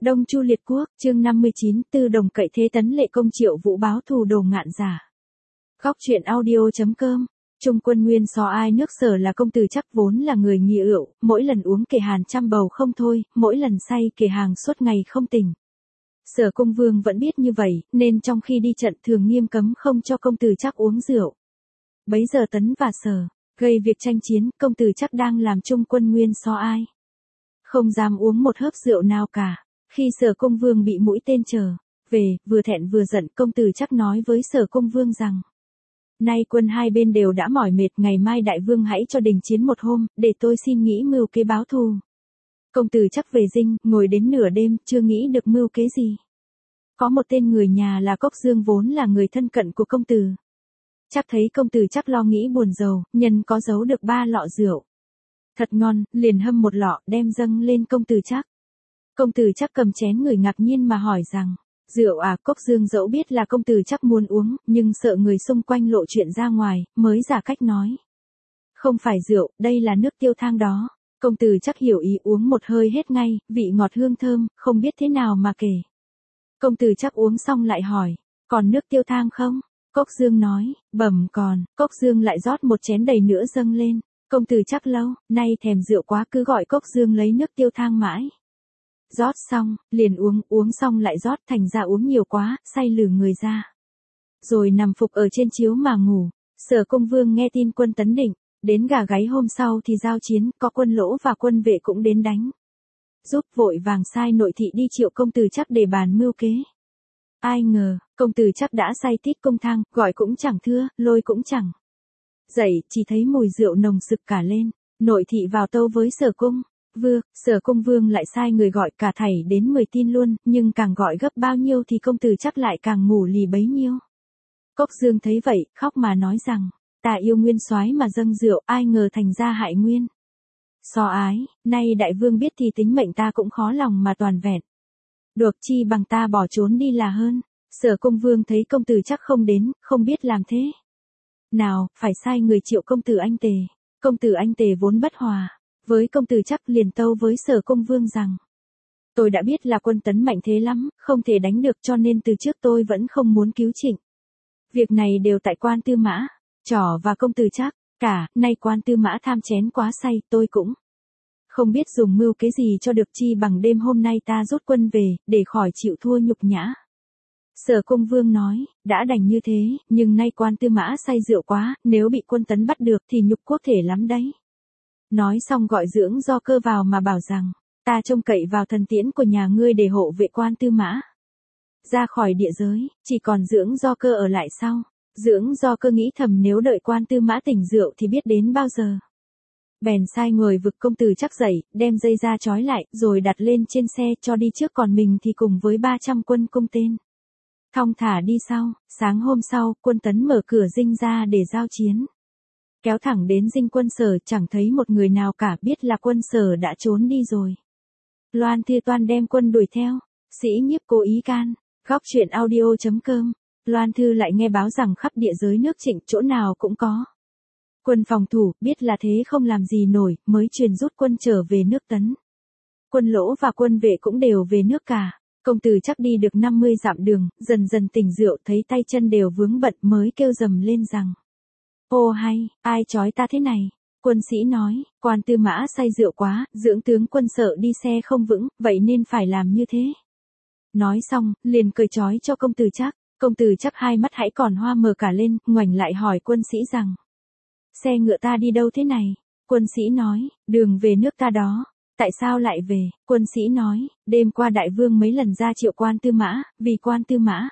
Đông Chu Liệt Quốc, chương 59, Tư Đồng cậy thế tấn Lệ Công Triệu Vũ báo thù đồ ngạn giả. Góc truyện audio.com. Trung quân nguyên so ai nước Sở là công tử chắc vốn là người nghiện rượu, mỗi lần uống kể hàn trăm bầu không thôi, mỗi lần say kể hàng suốt ngày không tỉnh. Sở Công Vương vẫn biết như vậy, nên trong khi đi trận thường nghiêm cấm không cho công tử chắc uống rượu. Bấy giờ Tấn và Sở gây việc tranh chiến, công tử chắc đang làm trung quân nguyên so ai. Không dám uống một hớp rượu nào cả. Khi Sở Công Vương bị mũi tên trở về, vừa thẹn vừa giận, công tử chắc nói với Sở Công Vương rằng: nay quân hai bên đều đã mỏi mệt, ngày mai đại vương hãy cho đình chiến một hôm, để tôi xin nghĩ mưu kế báo thù. Công tử chắc về dinh, ngồi đến nửa đêm, chưa nghĩ được mưu kế gì. Có một tên người nhà là Cốc Dương vốn là người thân cận của công tử. Chắc thấy công tử chắc lo nghĩ buồn rầu, nhân có giấu được 3 lọ rượu thật ngon, liền hâm một lọ đem dâng lên công tử chắc. Công tử chắc cầm chén người ngạc nhiên mà hỏi rằng: rượu à? Cốc Dương dẫu biết là công tử chắc muốn uống, nhưng sợ người xung quanh lộ chuyện ra ngoài, mới giả cách nói: không phải rượu, đây là nước tiêu thang đó. Công tử chắc hiểu ý, uống một hơi hết ngay, vị ngọt hương thơm, không biết thế nào mà kể. Công tử chắc uống xong lại hỏi: còn nước tiêu thang không? Cốc Dương nói: bẩm còn. Cốc Dương lại rót một chén đầy nữa dâng lên. Công tử chắc lâu nay thèm rượu quá, cứ gọi Cốc Dương lấy nước tiêu thang mãi. Rót xong, liền uống xong lại rót, thành ra uống nhiều quá, say lử người ra. Rồi nằm phục ở trên chiếu mà ngủ. Sở Công Vương nghe tin quân Tấn định, đến gà gáy hôm sau thì giao chiến, có quân Lỗ và quân Vệ cũng đến đánh. Giúp vội vàng sai nội thị đi triệu công tử chắc để bàn mưu kế. Ai ngờ, công tử chắc đã say tít công thang, gọi cũng chẳng thưa, lôi cũng chẳng dậy, chỉ thấy mùi rượu nồng sực cả lên. Nội thị vào tâu với Sở Công Vương, Sở Công Vương lại sai người gọi cả thảy đến 10 tin luôn, nhưng càng gọi gấp bao nhiêu thì công tử chắc lại càng ngủ lì bấy nhiêu. Cốc Dương thấy vậy, khóc mà nói rằng: ta yêu nguyên soái mà dâng rượu, ai ngờ thành ra hại nguyên so ái, nay đại vương biết thì tính mệnh ta cũng khó lòng mà toàn vẹn. Được chi bằng ta bỏ trốn đi là hơn. Sở Công Vương thấy công tử chắc không đến, không biết làm thế nào, phải sai người triệu công tử Anh Tề. Công tử Anh Tề vốn bất hòa với công tử chắc, liền tâu với Sở Công Vương rằng: tôi đã biết là quân Tấn mạnh thế lắm, không thể đánh được, cho nên từ trước tôi vẫn không muốn cứu Trịnh. Việc này đều tại quan Tư Mã Trỏ và công tử chắc cả, nay quan Tư Mã tham chén quá say, tôi cũng không biết dùng mưu kế gì cho được, chi bằng đêm hôm nay ta rút quân về, để khỏi chịu thua nhục nhã. Sở Công Vương nói: đã đành như thế, nhưng nay quan Tư Mã say rượu quá, nếu bị quân Tấn bắt được thì nhục quốc thể lắm đấy. Nói xong gọi Dưỡng Do Cơ vào mà bảo rằng: ta trông cậy vào thần tiễn của nhà ngươi để hộ vệ quan Tư Mã ra khỏi địa giới, chỉ còn Dưỡng Do Cơ ở lại sau. Dưỡng Do Cơ nghĩ thầm nếu đợi quan Tư Mã tỉnh rượu thì biết đến bao giờ. Bèn sai người vực công tử chắc dậy, đem dây ra trói lại, rồi đặt lên trên xe cho đi trước, còn mình thì cùng với 300 quân cung tên thong thả đi sau. Sáng hôm sau, quân Tấn mở cửa dinh ra để giao chiến. Kéo thẳng đến dinh quân Sở, chẳng thấy một người nào cả, biết là quân Sở đã trốn đi rồi. Loan Thư toan đem quân đuổi theo. Sĩ Nhiếp cố ý can. Góc truyện audio.com. Loan Thư lại nghe báo rằng khắp địa giới nước Trịnh chỗ nào cũng có quân phòng thủ, biết là thế không làm gì nổi, mới truyền rút quân trở về nước Tấn. Quân Lỗ và quân Vệ cũng đều về nước cả. Công tử chắc đi được 50 dặm đường, dần dần tỉnh rượu, thấy tay chân đều vướng bận, mới kêu rầm lên rằng: ô hay, ai trói ta thế này? Quân sĩ nói: quan Tư Mã say rượu quá, dưỡng tướng quân sợ đi xe không vững, vậy nên phải làm như thế. Nói xong, liền cởi trói cho công tử chắc. Công tử chắc hai mắt hãy còn hoa mờ cả lên, ngoảnh lại hỏi quân sĩ rằng: xe ngựa ta đi đâu thế này? Quân sĩ nói: đường về nước ta đó. Tại sao lại về? Quân sĩ nói: đêm qua đại vương mấy lần ra triệu quan Tư Mã, vì quan Tư Mã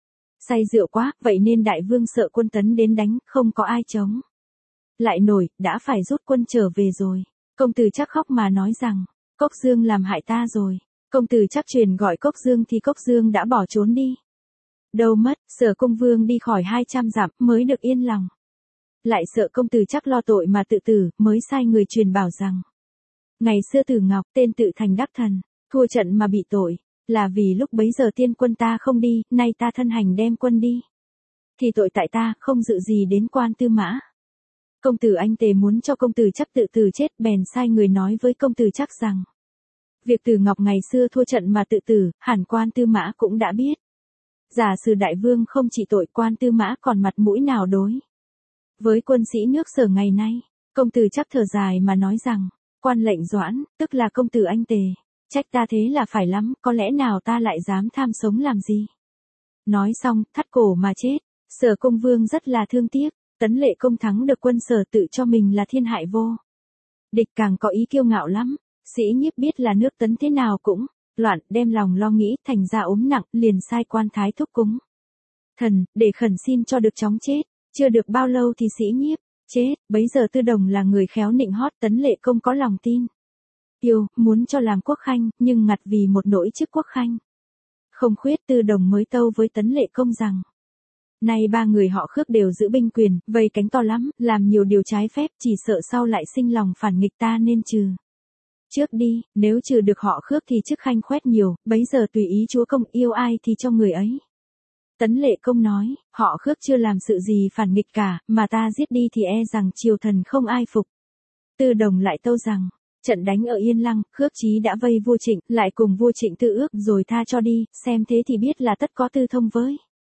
say rượu quá, vậy nên đại vương sợ quân Tấn đến đánh, không có ai chống lại nổi, đã phải rút quân trở về rồi. Công tử chắc khóc mà nói rằng: Cốc Dương làm hại ta rồi. Công tử chắc truyền gọi Cốc Dương thì Cốc Dương đã bỏ trốn đi đâu mất. Sở Công Vương đi khỏi 200 dặm mới được yên lòng. Lại sợ công tử chắc lo tội mà tự tử, mới sai người truyền bảo rằng: ngày xưa Tử Ngọc, tên tự thành đắc thần, thua trận mà bị tội, là vì lúc bấy giờ tiên quân ta không đi, nay ta thân hành đem quân đi, thì tội tại ta, không dự gì đến quan Tư Mã. Công tử Anh Tề muốn cho công tử chắc tự tử chết, bèn sai người nói với công tử chắc rằng: Việc Từ Ngọc ngày xưa thua trận mà tự tử, hẳn quan Tư Mã cũng đã biết. Giả sử đại vương không trị tội, quan Tư Mã còn mặt mũi nào đối. Với quân sĩ nước Sở ngày nay, công tử chắc thở dài mà nói rằng, quan lệnh Doãn, tức là công tử anh Tề, trách ta thế là phải lắm, có lẽ nào ta lại dám tham sống làm gì. Nói xong, thắt cổ mà chết. Sở Công Vương rất là thương tiếc, Tấn Lệ Công thắng được quân Sở tự cho mình là thiên hại vô địch, càng có ý kiêu ngạo lắm. Sĩ Nhiếp biết là nước Tấn thế nào cũng loạn, đem lòng lo nghĩ, thành ra ốm nặng, liền sai quan thái thúc cúng thần, để khẩn xin cho được chóng chết. Chưa được bao lâu thì Sĩ Nhiếp chết. Bấy giờ Tư Đồng là người khéo nịnh hót, Tấn Lệ Công có lòng tin yêu, muốn cho làm quốc khanh, nhưng ngặt vì một nỗi chức quốc khanh không khuyết. Tư Đồng mới tâu với Tấn Lệ Công rằng, nay ba người họ Khước đều giữ binh quyền, vây cánh to lắm, làm nhiều điều trái phép, chỉ sợ sau lại sinh lòng phản nghịch, ta nên trừ trước đi. Nếu trừ được họ Khước thì chức khanh khoét nhiều, bấy giờ tùy ý chúa công yêu ai thì cho người ấy. Tấn Lệ Công nói, họ Khước chưa làm sự gì phản nghịch cả, mà ta giết đi thì e rằng triều thần không ai phục. Tư Đồng lại tâu rằng, trận đánh ở Yên Lăng, Khước Chí đã vây vua Trịnh, lại cùng vua Trịnh tự ước rồi tha cho đi, xem thế thì biết là tất có tư thông với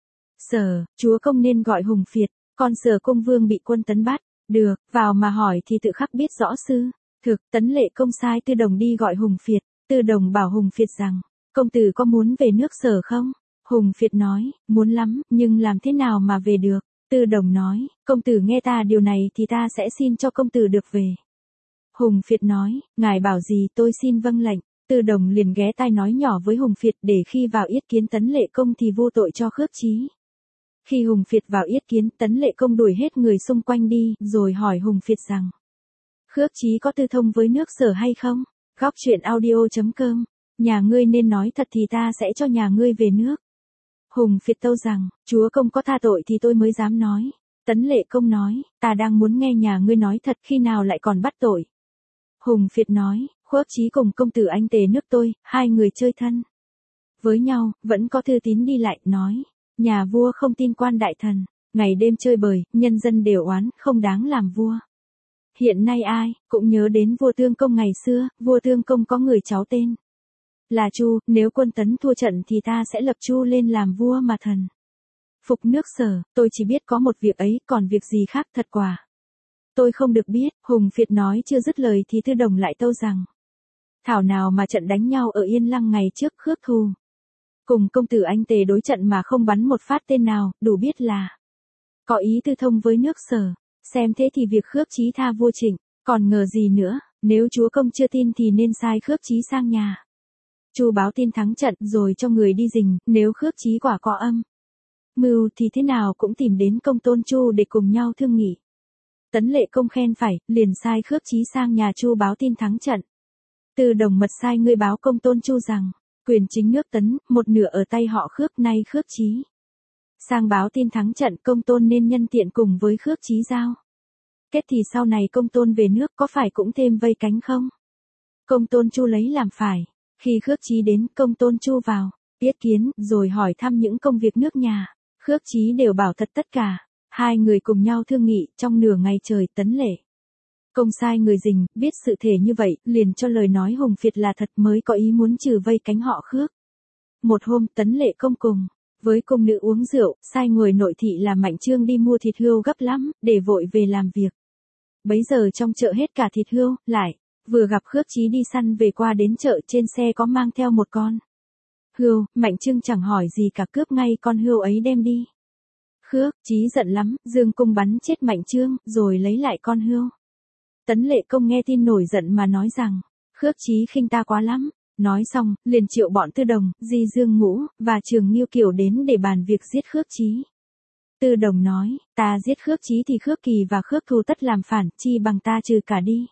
Sở, chúa công nên gọi Hùng Phiệt. Còn Sở Công Vương bị quân Tấn bắt, được, vào mà hỏi thì tự khắc biết rõ sư. Thực, Tấn Lệ Công sai Tư Đồng đi gọi Hùng Phiệt. Tư Đồng bảo Hùng Phiệt rằng, công tử có muốn về nước Sở không? Hùng Phiệt nói, muốn lắm, nhưng làm thế nào mà về được? Tư Đồng nói, công tử nghe ta điều này thì ta sẽ xin cho công tử được về. Hùng Phiệt nói, ngài bảo gì tôi xin vâng lệnh. Tư Đồng liền ghé tai nói nhỏ với Hùng Phiệt, để khi vào yết kiến Tấn Lệ Công thì vô tội cho Khước Chí. Khi Hùng Phiệt vào yết kiến, Tấn Lệ Công đuổi hết người xung quanh đi, rồi hỏi Hùng Phiệt rằng, Khước Chí có tư thông với nước Sở hay không? Góc truyện audio.com, nhà ngươi nên nói thật thì ta sẽ cho nhà ngươi về nước. Hùng Phiệt tâu rằng, chúa công có tha tội thì tôi mới dám nói. Tấn Lệ Công nói, ta đang muốn nghe nhà ngươi nói thật, khi nào lại còn bắt tội. Hùng Phiệt nói, Khước Chí cùng công tử anh Tề nước tôi, hai người chơi thân với nhau, vẫn có thư tín đi lại, nói, nhà vua không tin quan đại thần, ngày đêm chơi bời, nhân dân đều oán, không đáng làm vua. Hiện nay ai cũng nhớ đến vua Tương Công ngày xưa, vua Tương Công có người cháu tên là Chu, nếu quân Tấn thua trận thì ta sẽ lập Chu lên làm vua mà thần phục nước Sở. Tôi chỉ biết có một việc ấy, còn việc gì khác thật quả tôi không được biết. Hùng Phiệt nói chưa dứt lời thì Tư Đồng lại tâu rằng, thảo nào mà trận đánh nhau ở Yên Lăng ngày trước Khước Thù cùng công tử anh Tề đối trận mà không bắn một phát tên nào, đủ biết là có ý tư thông với nước Sở. Xem thế thì việc Khước Chí tha vua Trịnh, còn ngờ gì nữa. Nếu chúa công chưa tin thì nên sai Khước Chí sang nhà Chu báo tin thắng trận, rồi cho người đi rình, nếu Khước Chí quả có âm mưu thì thế nào cũng tìm đến công tôn Chu để cùng nhau thương nghị. Tấn Lệ Công khen phải, liền sai Khước Chí sang nhà Chu báo tin thắng trận. Tư Đồng mật sai người báo công tôn Chu rằng, quyền chính nước Tấn, một nửa ở tay họ Khước, nay Khước Chí sang báo tin thắng trận, công tôn nên nhân tiện cùng với Khước Chí giao kết, thì sau này công tôn về nước có phải cũng thêm vây cánh không? Công tôn Chu lấy làm phải. Khi Khước Chí đến, công tôn Chu vào yết kiến, rồi hỏi thăm những công việc nước nhà. Khước Chí đều bảo thật tất cả. Hai người cùng nhau thương nghị, trong nửa ngày trời, Tấn Lệ Công sai người rình, biết sự thể như vậy, liền cho lời nói Hùng Phiệt là thật, mới có ý muốn trừ vây cánh họ Khước. Một hôm, Tấn Lệ Công cùng với cung nữ uống rượu, sai người nội thị là Mạnh Trương đi mua thịt hươu gấp lắm, để vội về làm việc. Bấy giờ trong chợ hết cả thịt hươu, lại vừa gặp Khước Chí đi săn về, qua đến chợ, trên xe có mang theo một con hươu. Mạnh Trương chẳng hỏi gì cả, cướp ngay con hươu ấy đem đi. Khước Chí giận lắm, dương cung bắn chết Mạnh Trương, rồi lấy lại con hươu. Tấn Lệ Công nghe tin nổi giận mà nói rằng, Khước Chí khinh ta quá lắm. Nói xong, liền triệu bọn Tư Đồng, Di Dương Ngũ, và Trường Nghiêu Kiều đến để bàn việc giết Khước Chí. Tư Đồng nói, ta giết Khước Chí thì Khước Kỳ và Khước Thù tất làm phản, chi bằng ta trừ cả đi.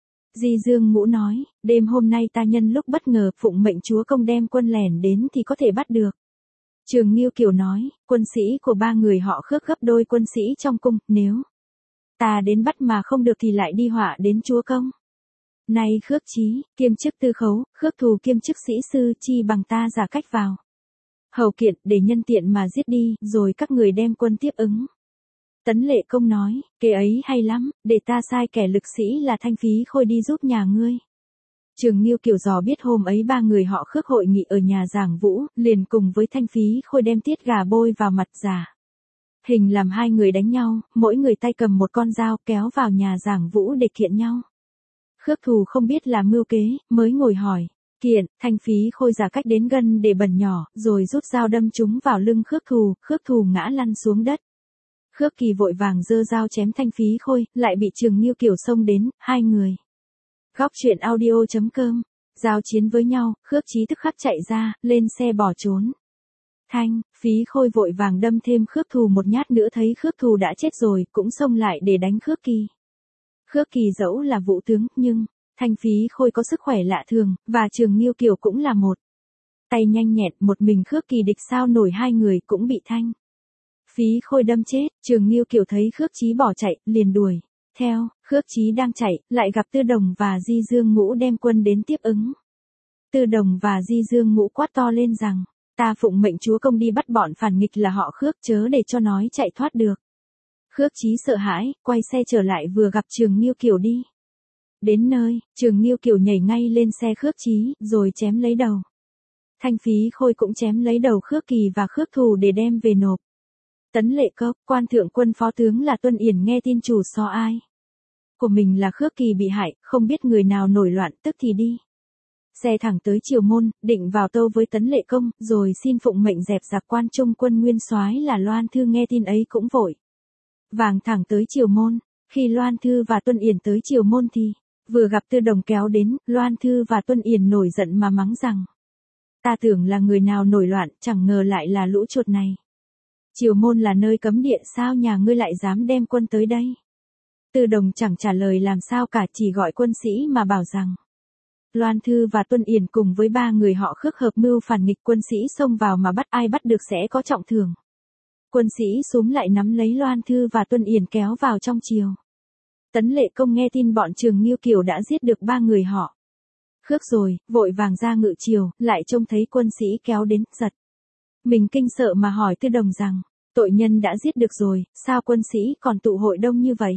Di Dương Ngũ nói, đêm hôm nay ta nhân lúc bất ngờ, phụng mệnh chúa công đem quân lẻn đến thì có thể bắt được. Trường Nghiêu Kiều nói, quân sĩ của ba người họ Khước gấp đôi quân sĩ trong cung, nếu ta đến bắt mà không được thì lại đi họa đến chúa công. Nay Khước Chí kiêm chức tư khấu, Khước Thù kiêm chức sĩ sư, chi bằng ta giả cách vào hầu kiện, để nhân tiện mà giết đi, rồi các người đem quân tiếp ứng. Tấn Lệ Công nói, kế ấy hay lắm, để ta sai kẻ lực sĩ là Thanh Phí Khôi đi giúp nhà ngươi. Trường Ngưu Kiều dò biết hôm ấy ba người họ Khước hội nghị ở nhà Giảng Vũ, liền cùng với Thanh Phí Khôi đem tiết gà bôi vào mặt giả. Hình làm hai người đánh nhau, mỗi người tay cầm một con dao kéo vào nhà Giảng Vũ để kiện nhau. Khước thù không biết là mưu kế, mới ngồi hỏi. Kiện, Thanh Phí Khôi giả cách đến gần để bẩn nhỏ, rồi rút dao đâm chúng vào lưng Khước thù ngã lăn xuống đất. Khước Kỳ vội vàng giơ dao chém Thanh Phí Khôi, lại bị Trường Ngưu Kiều xông đến, hai người. Góc truyện audio.com, giao chiến với nhau, Khước Chí tức khắc chạy ra, lên xe bỏ trốn. Thanh Phí Khôi vội vàng đâm thêm Khước thù một nhát nữa, thấy Khước thù đã chết rồi, cũng xông lại để đánh Khước Kỳ. Khước Kỳ dẫu là vũ tướng, nhưng Thanh Phí Khôi có sức khỏe lạ thường, và Trường Ngưu Kiều cũng là một tay nhanh nhẹn, một mình Khước Kỳ địch sao nổi, hai người cũng bị Thanh Phí Khôi đâm chết. Trường Ngưu Kiều thấy Khước Chí bỏ chạy, liền đuổi theo. Khước Chí đang chạy, lại gặp Tư Đồng và Di Dương Ngũ đem quân đến tiếp ứng. Tư Đồng và Di Dương Ngũ quát to lên rằng, ta phụng mệnh chúa công đi bắt bọn phản nghịch là họ Khước, chớ để cho nói chạy thoát được. Khước Chí sợ hãi, quay xe trở lại, vừa gặp Trường Ngưu Kiều đi đến nơi, Trường Ngưu Kiều nhảy ngay lên xe Khước Chí, rồi chém lấy đầu. Thanh Phí Khôi cũng chém lấy đầu Khước Kỳ và Khước thù để đem về nộp. Tấn Lệ Cốc, quan thượng quân phó tướng là Tuân Yển nghe tin chủ so ai của mình là Khước Kỳ bị hại, không biết người nào nổi loạn, tức thì đi xe thẳng tới Triều Môn, định vào tâu với Tấn Lệ Công, rồi xin phụng mệnh dẹp giặc. Quan trung quân nguyên soái là Loan Thư nghe tin ấy cũng vội vàng thẳng tới Triều Môn. Khi Loan Thư và Tuân Yển tới Triều Môn thì vừa gặp Tư Đồng kéo đến, Loan Thư và Tuân Yển nổi giận mà mắng rằng, ta tưởng là người nào nổi loạn, chẳng ngờ lại là lũ chuột này. Triều Môn là nơi cấm địa, sao nhà ngươi lại dám đem quân tới đây? Tư Đồng chẳng trả lời làm sao cả, chỉ gọi quân sĩ mà bảo rằng, Loan Thư và Tuân Yển cùng với ba người họ Khước hợp mưu phản nghịch. Quân sĩ xông vào mà bắt, ai bắt được sẽ có trọng thưởng. Quân sĩ xúm lại nắm lấy Loan Thư và Tuân Yển kéo vào trong triều. Tấn Lệ Công nghe tin bọn Trường Ngưu Kiều đã giết được ba người họ Khước rồi, vội vàng ra ngự triều, lại trông thấy quân sĩ kéo đến, giật mình kinh sợ mà hỏi Tư Đồng rằng, tội nhân đã giết được rồi, sao quân sĩ còn tụ hội đông như vậy?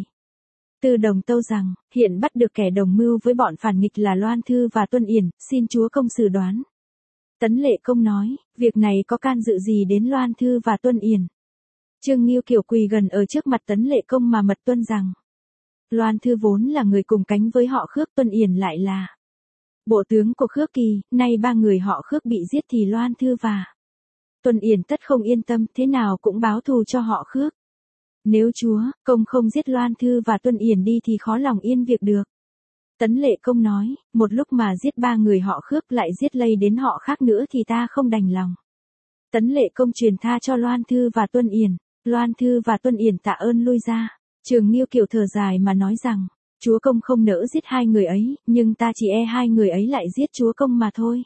Tư Đồng tâu rằng, hiện bắt được kẻ đồng mưu với bọn phản nghịch là Loan Thư và Tuân Yển, xin chúa công xử đoán. Tấn Lệ Công nói, việc này có can dự gì đến Loan Thư và Tuân Yển? Trường Ngưu Kiều quỳ gần ở trước mặt Tấn Lệ Công mà mật tuân rằng, Loan Thư vốn là người cùng cánh với họ Khước, Tuân Yển lại là bộ tướng của Khước Kỳ, nay ba người họ Khước bị giết thì Loan Thư và Tuân Yển tất không yên tâm, thế nào cũng báo thù cho họ Khước. Nếu chúa công không giết Loan Thư và Tuân Yển đi thì khó lòng yên việc được. Tấn Lệ Công nói, một lúc mà giết ba người họ Khước lại giết lây đến họ khác nữa thì ta không đành lòng. Tấn Lệ Công truyền tha cho Loan Thư và Tuân Yển. Loan Thư và Tuân Yển tạ ơn lui ra. Trường Ngưu Kiều thở dài mà nói rằng, chúa công không nỡ giết hai người ấy, nhưng ta chỉ e hai người ấy lại giết chúa công mà thôi.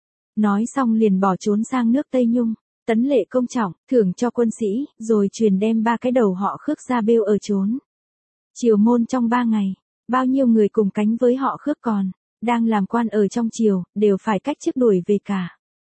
Nói xong liền bỏ trốn sang nước Tây Nhung. Tấn Lệ Công trọng thưởng cho quân sĩ, rồi truyền đem ba cái đầu họ Khước ra bêu ở trốn Triều Môn trong 3 ngày. Bao nhiêu người cùng cánh với họ Khước còn đang làm quan ở trong triều, đều phải cách chức đuổi về cả.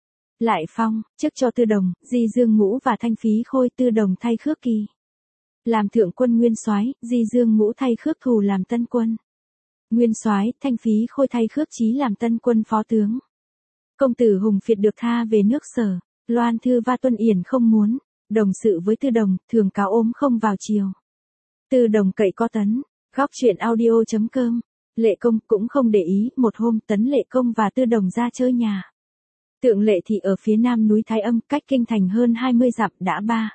Lại phong chức cho Tư Đồng, Di Dương Ngũ và Thanh Phí Khôi. Tư Đồng thay Khước Kỳ làm thượng quân nguyên soái, Di Dương Ngũ thay Khước thù làm tân quân nguyên soái, Thanh Phí Khôi thay Khước Chí làm tân quân phó tướng. Công tử Hùng Phiệt được tha về nước Sở. Loan Thư và Tuân Yển không muốn đồng sự với Tư Đồng, thường cáo ốm không vào triều. Tư Đồng cậy có Tấn. Góc truyện audio.com. Lệ Công cũng không để ý, một hôm Tấn Lệ Công và Tư Đồng ra chơi nhà Tượng Lệ Thị ở phía nam núi Thái Âm, cách kinh thành hơn 20 dặm. Đã 3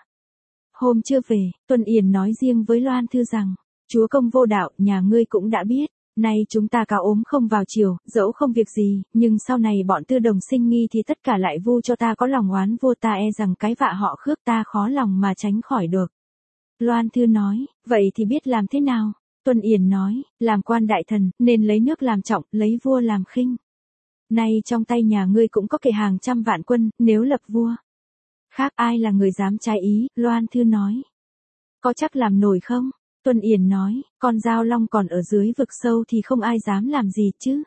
hôm chưa về, Tuân Yển nói riêng với Loan Thư rằng, chúa công vô đạo, nhà ngươi cũng đã biết, nay chúng ta cáo ốm không vào triều, dẫu không việc gì, nhưng sau này bọn Tư Đồng sinh nghi thì tất cả lại vu cho ta có lòng oán vô, ta e rằng cái vạ họ Khước ta khó lòng mà tránh khỏi được. Loan Thư nói, vậy thì biết làm thế nào? Tuân Yển nói, làm quan đại thần, nên lấy nước làm trọng, lấy vua làm khinh. Nay trong tay nhà ngươi cũng có kể hàng trăm vạn quân, nếu lập vua khác ai là người dám trái ý? Loan Thư nói, có chắc làm nổi không? Tuân Yển nói, con dao long còn ở dưới vực sâu thì không ai dám làm gì chứ.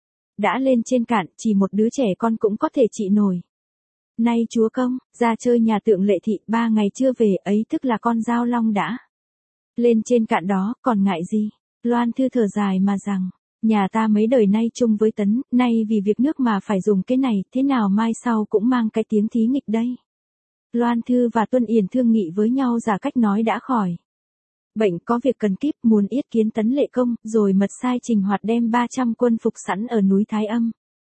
Đã lên trên cạn, chỉ một đứa trẻ con cũng có thể trị nổi. Nay chúa công, ra chơi nhà Tượng Lệ Thị 3 ngày chưa về, ấy tức là con dao long đã lên trên cạn đó, còn ngại gì? Loan Thư thở dài mà rằng, Nhà ta mấy đời nay chung với Tấn, nay vì việc nước mà phải dùng cái này, thế nào mai sau cũng mang cái tiếng thí nghịch đây. Loan Thư và Tuân Yển thương nghị với nhau giả cách nói đã khỏi bệnh, có việc cần kíp, muốn yết kiến Tấn Lệ Công, rồi mật sai Trình Hoạt đem 300 quân phục sẵn ở núi Thái Âm.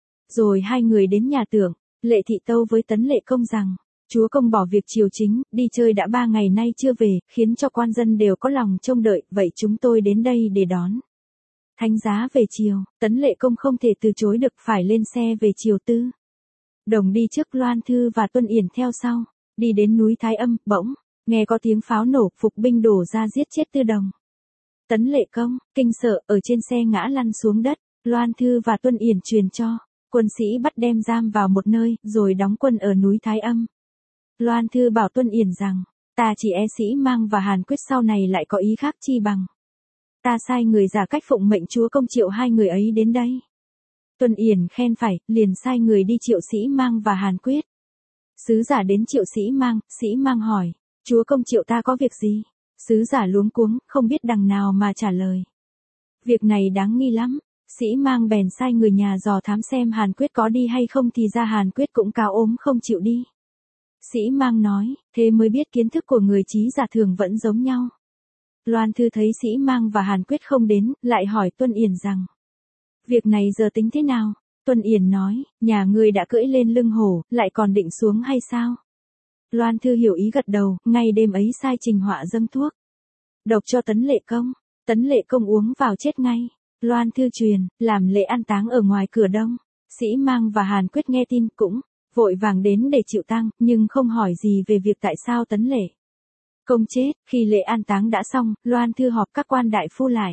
Rồi hai người đến nhà Tưởng, Lệ Thị tâu với Tấn Lệ Công rằng, chúa công bỏ việc triều chính, đi chơi đã 3 ngày nay chưa về, khiến cho quan dân đều có lòng trông đợi, vậy chúng tôi đến đây để đón thánh giá về chiều. Tấn Lệ Công không thể từ chối được, phải lên xe về chiều Tư Đồng đi trước, Loan Thư và Tuân Yển theo sau. Đi đến núi Thái Âm, bỗng nghe có tiếng pháo nổ, phục binh đổ ra giết chết Tư Đồng. Tấn Lệ Công kinh sợ, ở trên xe ngã lăn xuống đất. Loan Thư và Tuân Yển truyền cho quân sĩ bắt đem giam vào một nơi, rồi đóng quân ở núi Thái Âm. Loan Thư bảo Tuân Yển rằng, ta chỉ e Sĩ Mang và Hàn Quyết sau này lại có ý khác chi bằng. Ta sai người giả cách phụng mệnh chúa công triệu hai người ấy đến đây. Tuân Yển khen phải, liền sai người đi triệu Sĩ Mang và Hàn Quyết. Sứ giả đến triệu Sĩ Mang hỏi, chúa công triệu ta có việc gì? Sứ giả luống cuống, không biết đằng nào mà trả lời. Việc này đáng nghi lắm. Sĩ Mang bèn sai người nhà dò thám xem Hàn Quyết có đi hay không, thì ra Hàn Quyết cũng cao ốm không chịu đi. Sĩ Mang nói, thế mới biết kiến thức của người trí giả thường vẫn giống nhau. Loan Thư thấy Sĩ Mang và Hàn Quyết không đến, lại hỏi Tuân Yển rằng, việc này giờ tính thế nào? Tuân Yển nói, nhà ngươi đã cưỡi lên lưng hổ, lại còn định xuống hay sao? Loan Thư hiểu ý gật đầu, ngay đêm ấy sai Trình Họa dâng thuốc độc cho Tấn Lệ Công. Tấn Lệ Công uống vào chết ngay. Loan Thư truyền, làm lễ an táng ở ngoài cửa đông. Sĩ Mang và Hàn Quyết nghe tin cũng vội vàng đến để chịu tang, nhưng không hỏi gì về việc tại sao Tấn Lệ Công chết. Khi lễ an táng đã xong, Loan Thư họp các quan đại phu lại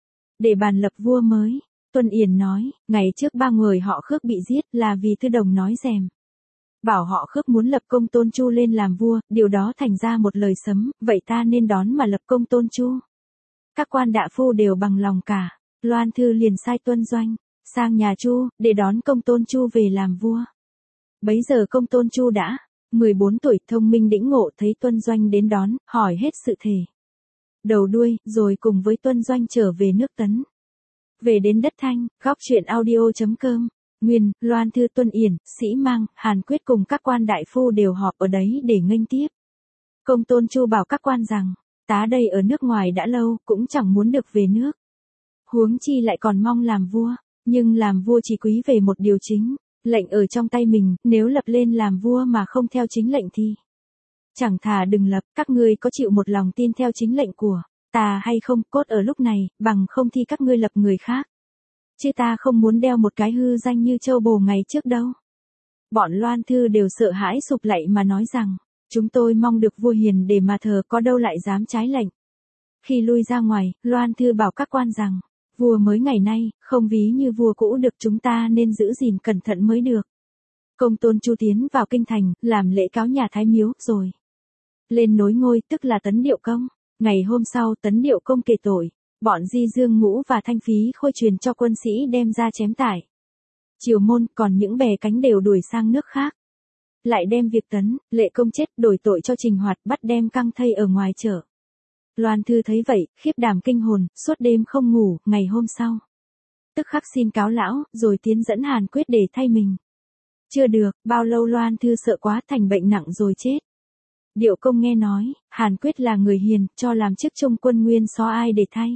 để bàn lập vua mới. Tuân Yển nói, ngày trước 3 người họ Khước bị giết là vì Tư Đồng nói rèm bảo họ Khước muốn lập công Tôn Chu lên làm vua, điều đó thành ra một lời sấm, vậy ta nên đón mà lập công Tôn Chu. Các quan đại phu đều bằng lòng cả. Loan Thư liền sai Tuân Doanh sang nhà Chu để đón công Tôn Chu về làm vua. Bấy giờ công Tôn Chu đã 14 tuổi, thông minh đĩnh ngộ, thấy Tuân Doanh đến đón, hỏi hết sự thể đầu đuôi, rồi cùng với Tuân Doanh trở về nước Tấn. Về đến đất Thanh, góc truyện audio.com. Nguyên, Loan Thư, Tuân Yển, Sĩ Mang, Hàn Quyết cùng các quan đại phu đều họp ở đấy để nghênh tiếp. Công Tôn Chu bảo các quan rằng, tá đây ở nước ngoài đã lâu, cũng chẳng muốn được về nước. Huống chi lại còn mong làm vua, nhưng làm vua chỉ quý về một điều chính, lệnh ở trong tay mình, nếu lập lên làm vua mà không theo chính lệnh thì chẳng thà đừng lập. Các ngươi có chịu một lòng tin theo chính lệnh của ta hay không? Cốt ở lúc này, bằng không thì các ngươi lập người khác. Chứ ta không muốn đeo một cái hư danh như Châu Bồ ngày trước đâu. Bọn Loan Thư đều sợ hãi sụp lạy mà nói rằng, chúng tôi mong được vua hiền để mà thờ, có đâu lại dám trái lệnh. Khi lui ra ngoài, Loan Thư bảo các quan rằng, vua mới ngày nay, không ví như vua cũ được, chúng ta nên giữ gìn cẩn thận mới được. Công Tôn Chu tiến vào kinh thành, làm lễ cáo nhà Thái Miếu, rồi lên nối ngôi, tức là Tấn Điệu Công. Ngày hôm sau, Tấn Điệu Công kể tội, bọn Di Dương Ngũ và Thanh Phí Khôi truyền cho quân sĩ đem ra chém tải Triều Môn, còn những bè cánh đều đuổi sang nước khác. Lại đem việc Tấn Lệ Công chết đổi tội cho Trình Hoạt, bắt đem căng thây ở ngoài chợ. Loan Thư thấy vậy, khiếp đảm kinh hồn, suốt đêm không ngủ. Ngày hôm sau, tức khắc xin cáo lão, rồi tiến dẫn Hàn Quyết để thay mình. Chưa được bao lâu, Loan Thư sợ quá, thành bệnh nặng rồi chết. Điệu Công nghe nói, Hàn Quyết là người hiền, cho làm chức trung quân nguyên so ai để thay.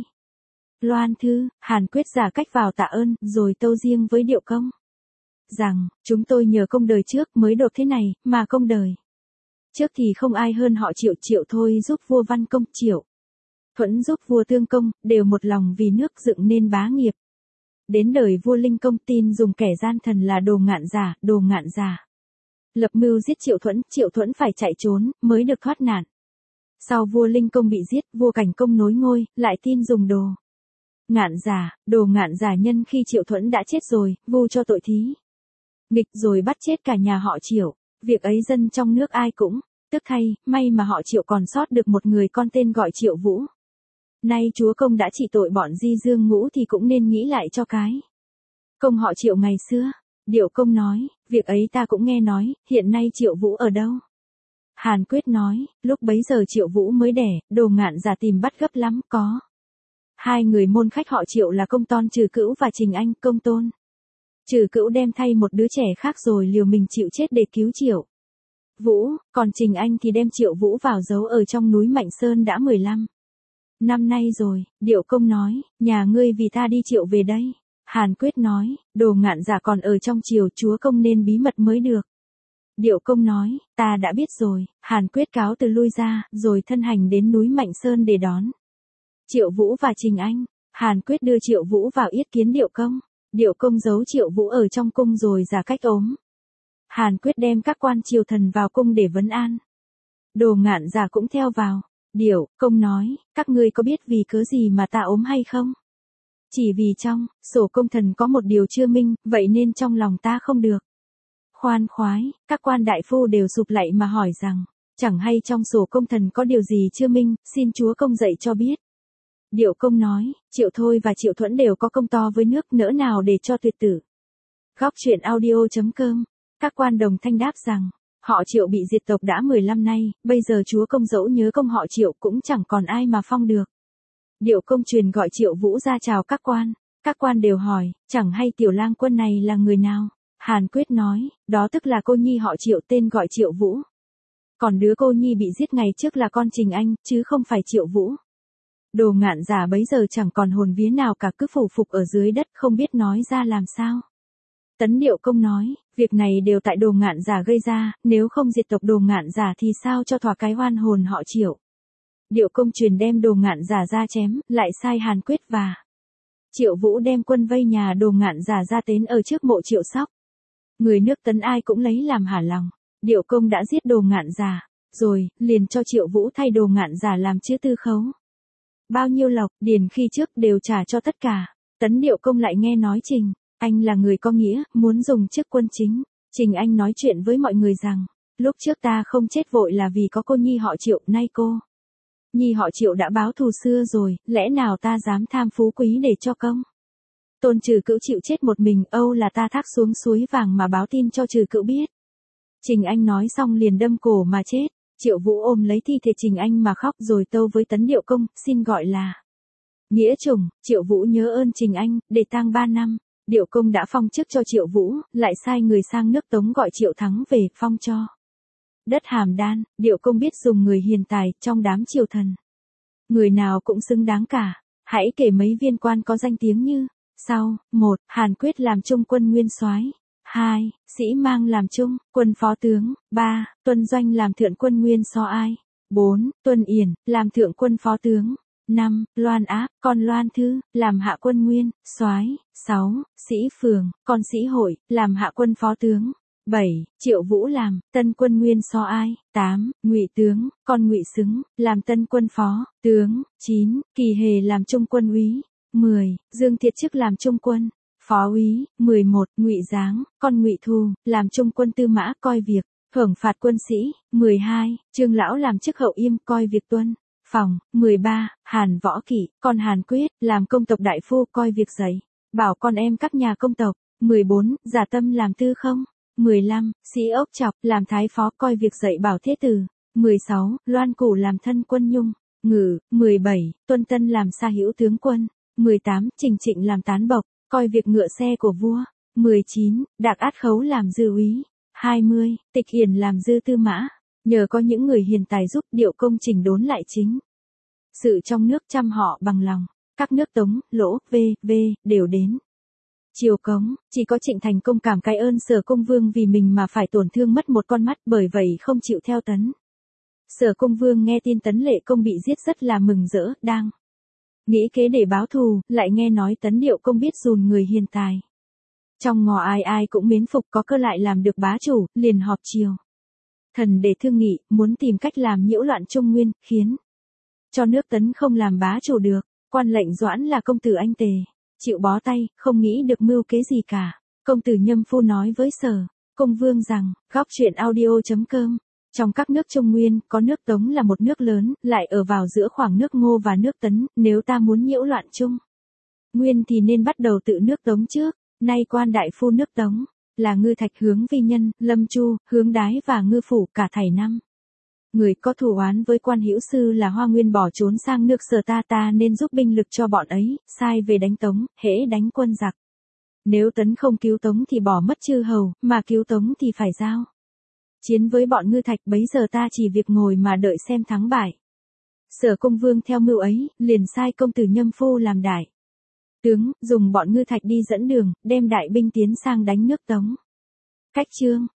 Loan Thư, Hàn Quyết giả cách vào tạ ơn, rồi tâu riêng với Điệu Công rằng, chúng tôi nhờ công đời trước mới đột thế này, mà công đời trước thì không ai hơn họ Triệu. Triệu thôi giúp vua Văn Công, Triệu Thuẫn giúp vua Tương Công, đều một lòng vì nước dựng nên bá nghiệp. Đến đời vua Linh Công, tin dùng kẻ gian thần là Đồ Ngạn Giả lập mưu giết Triệu Thuẫn phải chạy trốn, mới được thoát nạn. Sau vua Linh Công bị giết, vua Cảnh Công nối ngôi, lại tin dùng Đồ Ngạn Giả nhân khi Triệu Thuẫn đã chết rồi, vu cho tội thí nghịch, rồi bắt chết cả nhà họ Triệu. Việc ấy dân trong nước ai cũng tức thay, may mà họ Triệu còn sót được một người con tên gọi Triệu Vũ. Nay chúa công đã trị tội bọn Di Dương Ngũ thì cũng nên nghĩ lại cho cái công họ Triệu ngày xưa. Điệu Công nói, việc ấy ta cũng nghe nói, hiện nay Triệu Vũ ở đâu? Hàn Quyết nói, lúc bấy giờ Triệu Vũ mới đẻ, Đồ Ngạn Giả tìm bắt gấp lắm, có Hai người môn khách họ Triệu là Công Ton Trừ Cữu và Trình Anh, Công Tôn. Trừ Cữu đem thay một đứa trẻ khác rồi liều mình chịu chết để cứu Triệu Vũ, còn Trình Anh thì đem Triệu Vũ vào giấu ở trong núi Mạnh Sơn đã 15 năm nay rồi. Điệu Công nói, nhà ngươi vì ta đi Triệu về đây. Hàn Quyết nói, Đồ Ngạn Giả còn ở trong triều, chúa công nên bí mật mới được. Điệu Công nói, ta đã biết rồi. Hàn Quyết cáo từ lui ra, rồi thân hành đến núi Mạnh Sơn để đón Triệu Vũ và Trình Anh. Hàn Quyết đưa Triệu Vũ vào yết kiến Điệu Công. Điệu Công giấu Triệu Vũ ở trong cung rồi giả cách ốm. Hàn Quyết đem các quan triều thần vào cung để vấn an. Đồ Ngạn Giả cũng theo vào. Điệu Công nói, các ngươi có biết vì cớ gì mà ta ốm hay không? Chỉ vì trong sổ công thần có một điều chưa minh, vậy nên trong lòng ta không được khoan khoái. Các quan đại phu đều sụp lạy mà hỏi rằng, chẳng hay trong sổ công thần có điều gì chưa minh, xin chúa công dạy cho biết. Điệu Công nói, Triệu Thôi và Triệu Thuẫn đều có công to với nước, nỡ nào để cho tuyệt tử. Góc truyện audio.com. Các quan đồng thanh đáp rằng, họ Triệu bị diệt tộc đã 15 nay, bây giờ chúa công dẫu nhớ công họ Triệu cũng chẳng còn ai mà phong được. Điệu Công truyền gọi Triệu Vũ ra chào các quan. Các quan đều hỏi, chẳng hay tiểu lang quân này là người nào? Hàn Quyết nói, đó tức là cô nhi họ Triệu tên gọi Triệu Vũ. Còn đứa cô nhi bị giết ngày trước là con Trình Anh, chứ không phải Triệu Vũ. Đồ Ngạn Giả bấy giờ chẳng còn hồn vía nào cả, cứ phủ phục ở dưới đất không biết nói ra làm sao. Tấn Điệu Công nói, việc này đều tại Đồ Ngạn Giả gây ra, nếu không diệt tộc Đồ Ngạn Giả thì sao cho thỏa cái oan hồn họ Triệu. Điệu Công truyền đem Đồ Ngạn Giả ra chém, lại sai Hàn Quyết và Triệu Vũ đem quân vây nhà Đồ Ngạn Giả ra tến ở trước mộ Triệu Sóc. Người nước Tấn ai cũng lấy làm hả lòng. Điệu Công đã giết Đồ Ngạn Giả, rồi liền cho Triệu Vũ thay Đồ Ngạn Giả làm chữ tư khấu. Bao nhiêu lộc, điền khi trước đều trả cho tất cả. Tấn Điệu Công lại nghe nói Trình Anh là người có nghĩa, muốn dùng chức quân chính. Trình Anh nói chuyện với mọi người rằng, lúc trước ta không chết vội là vì có cô nhi họ Triệu, nay cô nhi họ Triệu đã báo thù xưa rồi, lẽ nào ta dám tham phú quý để cho công Tôn Trừ Cữu chịu chết một mình, âu là ta thác xuống suối vàng mà báo tin cho Trừ Cữu biết. Trình Anh nói xong liền đâm cổ mà chết. Triệu Vũ ôm lấy thi thể Trình Anh mà khóc rồi tâu với Tấn Điệu Công, xin gọi là nghĩa chủng. Triệu Vũ nhớ ơn Trình Anh, để tang 3 năm. Điệu Công đã phong chức cho Triệu Vũ, lại sai người sang nước Tống gọi Triệu Thắng về, phong cho đất Hàm Đan. Điệu Công biết dùng người hiền tài, trong đám triều thần người nào cũng xứng đáng cả. Hãy kể mấy viên quan có danh tiếng như sau: 1. Hàn Quyết làm trung quân nguyên soái. 2. Sĩ Mang làm trung quân phó tướng. 3. Tuân Doanh làm thượng quân nguyên so ai. 4. Tuân Yển làm thượng quân phó tướng. 5. Loan Áp, con Loan Thư, làm hạ quân nguyên soái. 6. Sĩ Phường, con Sĩ Hội, làm hạ quân phó tướng. 7. Triệu Vũ làm tân quân nguyên so ai. 8. Ngụy Tướng, con Ngụy Xứng, làm tân quân phó tướng. 9. Kỳ Hề làm trung quân úy. 10. Dương Thiệt Chức làm trung quân phó úy. 11. Ngụy Giáng, con Ngụy Thù, làm trung quân tư mã, coi việc thưởng phạt quân sĩ. 12. Trương Lão làm chức hậu yêm, coi việc tuân phòng. 13. Hàn Võ Kỵ, con Hàn Quyết, làm công tộc đại phu, coi việc dạy bảo con em các nhà công tộc. 14. Giả Tâm làm tư không. 15. Sĩ Ốc Chọc, làm thái phó, coi việc dạy bảo thế tử. 16. Loan Củ làm thân quân nhung ngự. 17. Tuân Tân làm xa hữu tướng quân. 18. Trình Trịnh làm tán bộc, coi việc ngựa xe của vua. 19. Đạc Át Khấu làm dư úy. 20. Tịch Hiển làm dư tư mã. Nhờ có những người hiền tài giúp, Điệu Công chỉnh đốn lại chính sự trong nước, chăm họ bằng lòng. Các nước Tống, Lỗ, V đều đến triều cống. Chỉ có Trịnh Thành Công cảm cái ơn Sở Công Vương vì mình mà phải tổn thương mất một con mắt, bởi vậy không chịu theo Tấn. Sở Công Vương nghe tin Tấn Lệ Công bị giết rất là mừng rỡ, đang nghĩ kế để báo thù, lại nghe nói Tấn Điệu Công biết dùn người hiền tài. Trong ngò ai ai cũng mến phục, có cơ lại làm được bá chủ, liền họp triều thần để thương nghị, muốn tìm cách làm nhiễu loạn Trung Nguyên, khiến cho nước Tấn không làm bá chủ được. Quan lệnh Doãn là công tử anh Tề, chịu bó tay, không nghĩ được mưu kế gì cả. Công tử Nhâm Phu nói với Sở Công Vương rằng, góc truyện audio.com, trong các nước Trung Nguyên, có nước Tống là một nước lớn, lại ở vào giữa khoảng nước Ngô và nước Tấn, nếu ta muốn nhiễu loạn Trung Nguyên thì nên bắt đầu tự nước Tống trước. Nay quan đại phu nước Tống là Ngư Thạch, Hướng Vi Nhân, Lâm Chu, Hướng Đái và Ngư Phủ, cả thảy 5 người có thù oán với Quan Hữu Sư là Hoa Nguyên bỏ trốn sang nước Sở, ta nên giúp binh lực cho bọn ấy, sai về đánh Tống, hễ đánh quân giặc. Nếu tấn không cứu Tống thì bỏ mất chư hầu, mà cứu Tống thì phải giao chiến với bọn Ngư Thạch, bấy giờ ta chỉ việc ngồi mà đợi xem thắng bại. Sở Công Vương theo mưu ấy, liền sai công tử Nhâm Phu làm đại tướng, dùng bọn Ngư Thạch đi dẫn đường, đem đại binh tiến sang đánh nước Tống. Khách chương